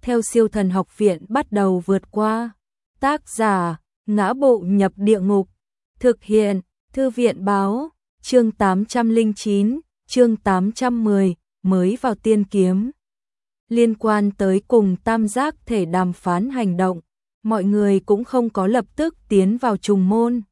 theo Siêu Thần Học Viện bắt đầu vượt qua. Tác giả: Ngã Bộ Nhập Địa Ngục. Thực hiện: Thư viện báo. Chương 809, chương 810, mới vào tiên kiếm. Liên quan tới cùng tam giác thể đàm phán hành động, mọi người cũng không có lập tức tiến vào trùng môn,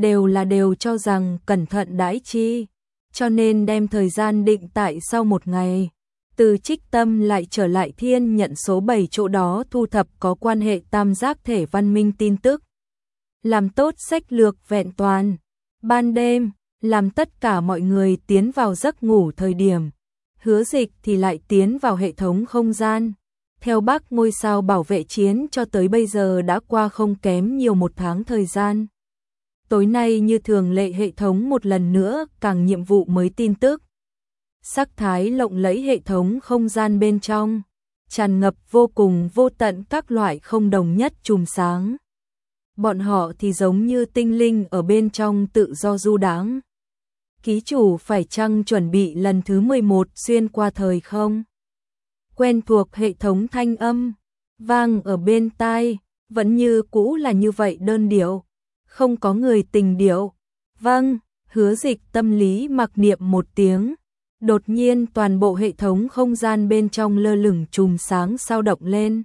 đều cho rằng cẩn thận đãi chi, cho nên đem thời gian định tại sau một ngày. Từ Trích Tâm lại trở lại Thiên Nhận số 7 chỗ đó thu thập có quan hệ tam giác thể văn minh tin tức. Làm tốt sách lược vẹn toàn. Ban đêm, làm tất cả mọi người tiến vào giấc ngủ thời điểm, Hứa Dịch thì lại tiến vào hệ thống không gian. Theo Bắc ngôi sao bảo vệ chiến cho tới bây giờ đã qua không kém nhiều một tháng thời gian. Tối nay như thường lệ hệ thống một lần nữa càng nhiệm vụ mới tin tức. Sắc thái lộng lẫy hệ thống không gian bên trong, tràn ngập vô cùng vô tận các loại không đồng nhất chùm sáng. Bọn họ thì giống như tinh linh ở bên trong tự do du đãng. Ký chủ phải chăng chuẩn bị lần thứ 11 xuyên qua thời không? Quen thuộc hệ thống thanh âm, vang ở bên tai, vẫn như cũ là như vậy đơn điệu, không có người tình điệu. Vâng, Hứa Dịch tâm lý mặc niệm một tiếng. Đột nhiên toàn bộ hệ thống không gian bên trong lơ lửng chùm sáng sao động lên.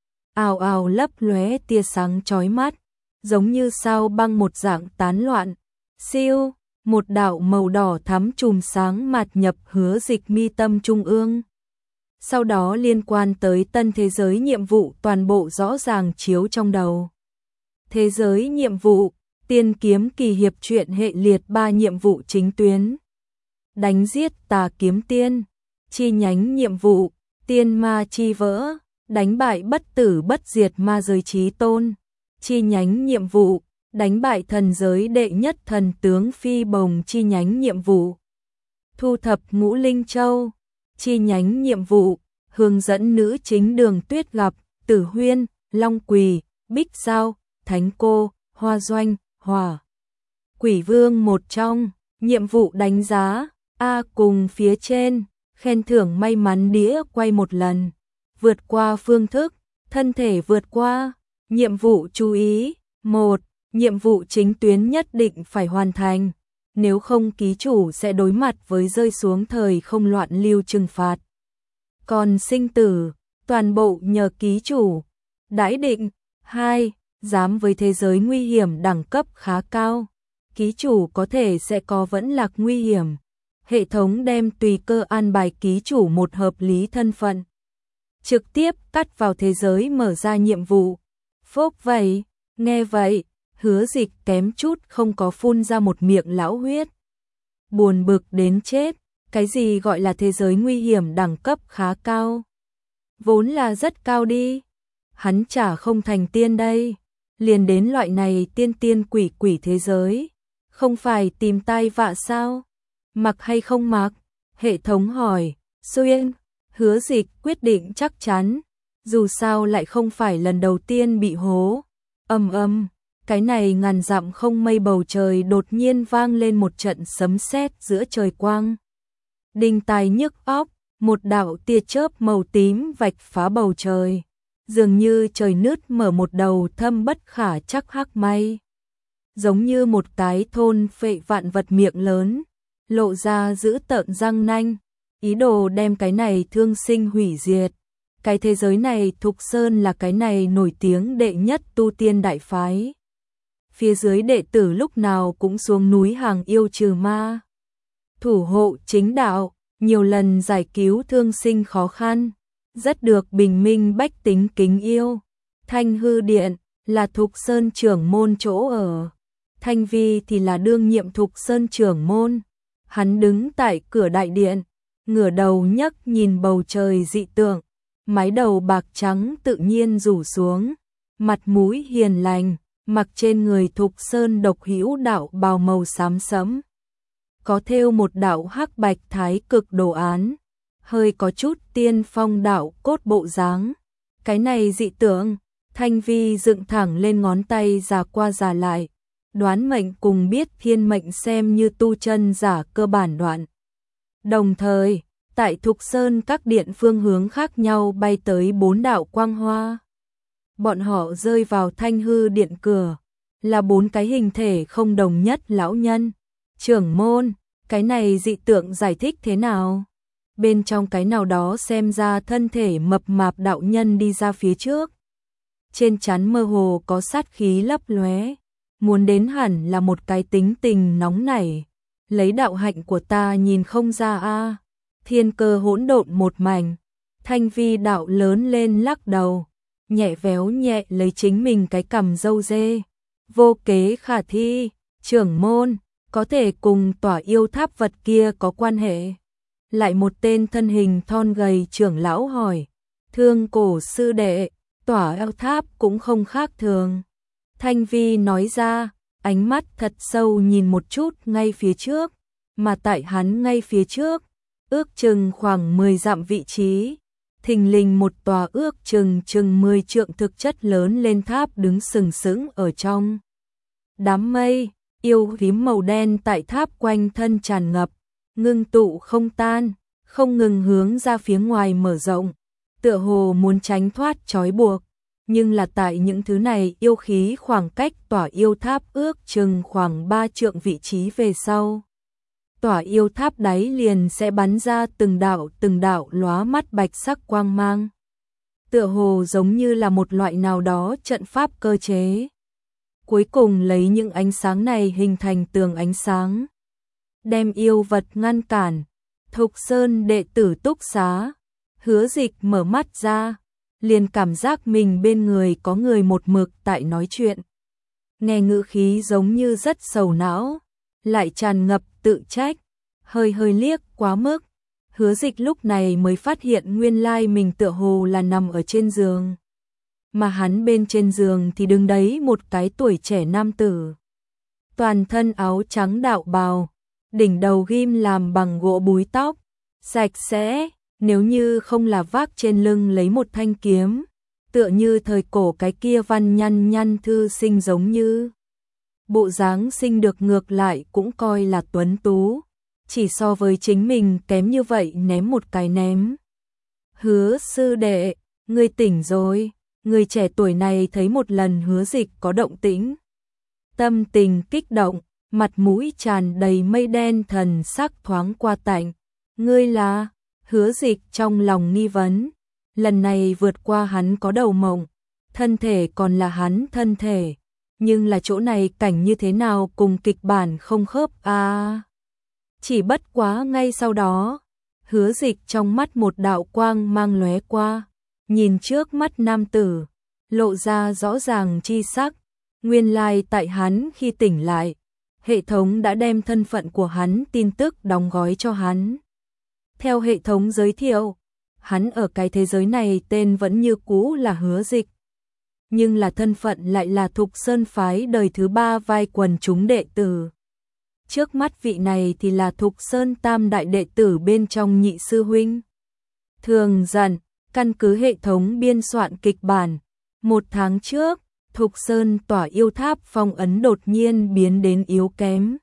Ào ào lấp lóe tia sáng chói mắt, giống như sao băng một dạng tán loạn. Siêu, một đạo màu đỏ thắm chùm sáng mạt nhập Hứa Dịch mi tâm trung ương. Sau đó liên quan tới tân thế giới nhiệm vụ toàn bộ rõ ràng chiếu trong đầu. Thế giới nhiệm vụ, tiên kiếm kỳ hiệp truyện hệ liệt 3 nhiệm vụ chính tuyến. Đánh giết tà kiếm tiên. Chi nhánh nhiệm vụ, tiên ma chi vỡ, đánh bại bất tử bất diệt ma giới chí tôn. Chi nhánh nhiệm vụ, đánh bại thần giới đệ nhất thần tướng Phi Bồng. Chi nhánh nhiệm vụ, thu thập ngũ linh châu. Chi nhánh nhiệm vụ, hướng dẫn nữ chính Đường Tuyết gặp Tử Huyên, Long Quỳ, Bích Giao, Thánh Cô, Hoa Doanh, Hỏa Quỷ Vương. Một trong nhiệm vụ đánh giá cùng phía trên, khen thưởng may mắn đĩa quay một lần, vượt qua phương thức, thân thể vượt qua. Nhiệm vụ chú ý: 1. Nhiệm vụ chính tuyến nhất định phải hoàn thành, nếu không ký chủ sẽ đối mặt với rơi xuống thời không loạn lưu trừng phạt. Còn sinh tử, toàn bộ nhờ ký chủ. Đãi định: 2. Dám với thế giới nguy hiểm đẳng cấp khá cao, ký chủ có thể sẽ có vẫn lạc nguy hiểm. Hệ thống đem tùy cơ an bài ký chủ một hợp lý thân phận, trực tiếp cắt vào thế giới mở ra nhiệm vụ. Phốc vậy, nghe vậy, Hứa Dịch kém chút không có phun ra một miệng lão huyết. Buồn bực đến chết, cái gì gọi là thế giới nguy hiểm đẳng cấp khá cao? Vốn là rất cao đi. Hắn chả không thành tiên đây, liền đến loại này tiên tiên quỷ quỷ thế giới, không phải tìm tai vạ sao? Mặc hay không mặc? Hệ thống hỏi. Xuyên. Hứa Dịch quyết định chắc chắn, dù sao lại không phải lần đầu tiên bị hố. Cái này ngàn dặm không mây bầu trời đột nhiên vang lên một trận sấm sét giữa trời quang. Đinh tai nhức óc, một đạo tia chớp màu tím vạch phá bầu trời, dường như trời nứt mở một đầu thâm bất khả trắc hắc mây. Giống như một cái thôn phệ vạn vật miệng lớn, lộ ra giữ tợn răng nanh, ý đồ đem cái này thương sinh hủy diệt. Cái thế giới này Thục Sơn là cái này nổi tiếng đệ nhất tu tiên đại phái. Phía dưới đệ tử lúc nào cũng xuống núi hàng yêu trừ ma, thủ hộ chính đạo, nhiều lần giải cứu thương sinh khó khăn, rất được bình minh bách tính kính yêu. Thanh Hư Điện là Thục Sơn trưởng môn chỗ ở, Thanh Vi thì là đương nhiệm Thục Sơn trưởng môn. Hắn đứng tại cửa đại điện, ngửa đầu nhấc nhìn bầu trời dị tượng, mái đầu bạc trắng tự nhiên rủ xuống, mặt mũi hiền lành, mặc trên người Thục Sơn độc hữu đạo bào màu xám sẫm, có thêu một đạo hắc bạch thái cực đồ án, hơi có chút tiên phong đạo cốt bộ dáng. Cái này dị tượng, Thanh Vi dựng thẳng lên ngón tay già qua già lại, đoán mệnh cùng biết thiên mệnh xem như tu chân giả cơ bản đoạn. Đồng thời, Tại Thục Sơn các điện phương hướng khác nhau bay tới 4 đạo quang hoa. Bọn họ rơi vào Thanh Hư điện cửa, là 4 cái hình thể không đồng nhất lão nhân. Trưởng môn, cái này dị tượng giải thích thế nào? Bên trong cái nào đó xem ra thân thể mập mạp đạo nhân đi ra phía trước. Trên trán mơ hồ có sát khí lấp lóe, muốn đến hẳn là một cái tính tình nóng nảy. Lấy đạo hạnh của ta nhìn không ra a. Thiên cơ hỗn độn một mảnh. Thanh Vi đạo lớn lên lắc đầu, nhẹ véo nhẹ lấy chính mình cái cằm râu dê. Vô kế khả thi, trưởng môn, có thể cùng tỏa yêu tháp vật kia có quan hệ. Lại một tên thân hình thon gầy trưởng lão hỏi, Thương Cổ sư đệ, tỏa yêu tháp cũng không khác thường. Thanh Vi nói ra, ánh mắt thật sâu nhìn một chút ngay phía trước, mà tại hắn ngay phía trước, ước chừng khoảng 10 dặm vị trí, thình lình một tòa ước chừng 10 trượng thực chất lớn lên tháp đứng sừng sững ở trong đám mây. Yêu khí màu đen tại tháp quanh thân tràn ngập, ngưng tụ không tan, không ngừng hướng ra phía ngoài mở rộng, tựa hồ muốn tránh thoát trói buộc. Nhưng là tại những thứ này yêu khí khoảng cách tỏa yêu tháp ước chừng khoảng 3 trượng vị trí về sau. Tỏa yêu tháp đáy liền sẽ bắn ra từng đạo lóa mắt bạch sắc quang mang. Tựa hồ giống như là một loại nào đó trận pháp cơ chế. Cuối cùng lấy những ánh sáng này hình thành tường ánh sáng, đem yêu vật ngăn cản. Thục Sơn đệ tử túc xá, Hứa Dịch mở mắt ra, liền cảm giác mình bên người có người một mực tại nói chuyện. Nghe ngữ khí giống như rất sầu não, lại tràn ngập tự trách, hơi liếc quá mức. Hứa Dịch lúc này mới phát hiện nguyên lai mình tựa hồ là nằm ở trên giường. Mà hắn bên trên giường thì đứng đấy một cái tuổi trẻ nam tử. Toàn thân áo trắng đạo bào, đỉnh đầu ghim làm bằng gỗ búi tóc, sạch sẽ, nếu như không là vác trên lưng lấy một thanh kiếm, tựa như thời cổ cái kia văn nhăn thư sinh giống như. Bộ dáng sinh được ngược lại cũng coi là tuấn tú, chỉ so với chính mình kém như vậy ném một cái ném. Hứa sư đệ, ngươi tỉnh rồi. Người trẻ tuổi này thấy một lần Hứa Dịch có động tĩnh, tâm tình kích động, mặt mũi tràn đầy mây đen, thần sắc thoáng qua tạnh. Ngươi là? Hứa Dịch trong lòng nghi vấn, lần này vượt qua hắn có đầu mộng, thân thể còn là hắn thân thể, nhưng là chỗ này cảnh như thế nào cùng kịch bản không khớp a. Chỉ bất quá ngay sau đó, Hứa Dịch trong mắt một đạo quang mang lóe qua. Nhìn trước mắt nam tử, lộ ra rõ ràng chi sắc, nguyên lai tại hắn khi tỉnh lại, hệ thống đã đem thân phận của hắn tin tức đóng gói cho hắn. Theo hệ thống giới thiệu, hắn ở cái thế giới này tên vẫn như cũ là Hứa Dịch, nhưng là thân phận lại là Thục Sơn phái đời thứ 3 vai quần chúng đệ tử. Trước mắt vị này thì là Thục Sơn tam đại đệ tử bên trong nhị sư huynh. Thường dần, căn cứ hệ thống biên soạn kịch bản, 1 tháng trước, Thục Sơn tỏa yêu tháp phong ấn đột nhiên biến đến yếu kém.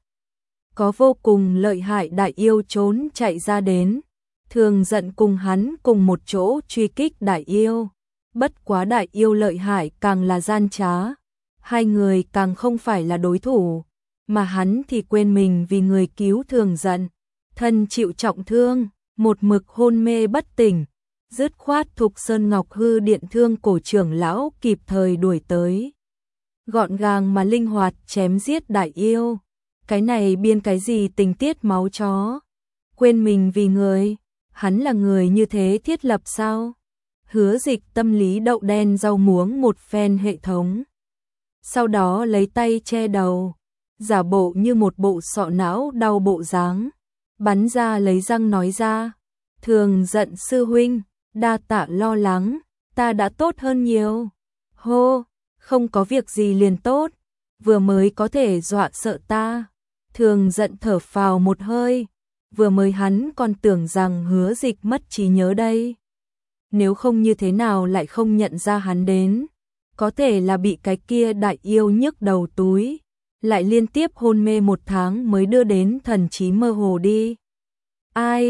Có vô cùng lợi hại đại yêu trốn chạy ra đến, Thường giận cùng hắn cùng một chỗ truy kích đại yêu. Bất quá đại yêu lợi hại càng là gian trá, hai người càng không phải là đối thủ, mà hắn thì quên mình vì người cứu Thường giận, thân chịu trọng thương, một mực hôn mê bất tỉnh. Dứt khoát Thục Sơn Ngọc Hư Điện Thương Cổ trưởng lão kịp thời đuổi tới, gọn gàng mà linh hoạt chém giết đại yêu. Cái này biên cái gì tình tiết máu chó, quên mình vì người, hắn là người như thế thiết lập sao? Hứa Dịch tâm lý đậu đen rau muống một phen hệ thống, sau đó lấy tay che đầu, giả bộ như một bộ sọ não đau bộ dáng, bắn ra lấy răng nói ra, Thường giận sư huynh, đa tạ lo lắng, ta đã tốt hơn nhiều. Hô, không có việc gì liền tốt, vừa mới có thể dọa sợ ta. Thường giận thở phào một hơi, vừa mới hắn còn tưởng rằng Hứa Dịch mất trí nhớ đây. Nếu không như thế nào lại không nhận ra hắn đến, có thể là bị cái kia đại yêu nhức đầu túi, lại liên tiếp hôn mê 1 tháng mới đưa đến thần trí mơ hồ đi. Ai?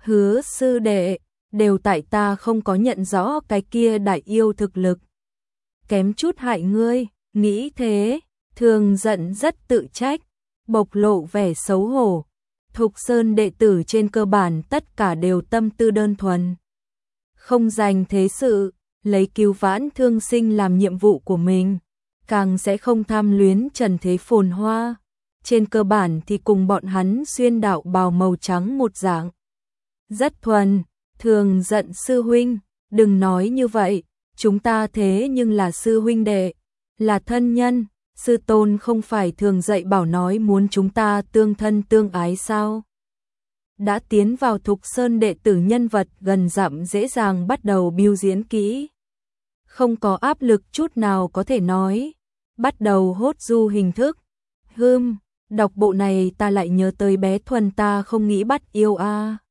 Hứa sư đệ, đều tại ta không có nhận rõ cái kia đại yêu thực lực. Kém chút hại ngươi, nghĩ thế, Thường giận rất tự trách, bộc lộ vẻ xấu hổ. Thục Sơn đệ tử trên cơ bản tất cả đều tâm tư đơn thuần. Không giành thế sự, lấy cứu vãn thương sinh làm nhiệm vụ của mình, càng sẽ không tham luyến trần thế phồn hoa. Trên cơ bản thì cùng bọn hắn xuyên đạo bào màu trắng một dạng. Rất thuần, Thường giận sư huynh, đừng nói như vậy, chúng ta thế nhưng là sư huynh đệ, là thân nhân, sư tôn không phải thường dạy bảo nói muốn chúng ta tương thân tương ái sao? Đã tiến vào Thục Sơn đệ tử nhân vật gần dặm dễ dàng bắt đầu biêu diễn kỹ. Không có áp lực chút nào có thể nói, bắt đầu hốt du hình thức. Đọc bộ này ta lại nhớ tới bé Thuần ta không nghĩ bắt yêu a.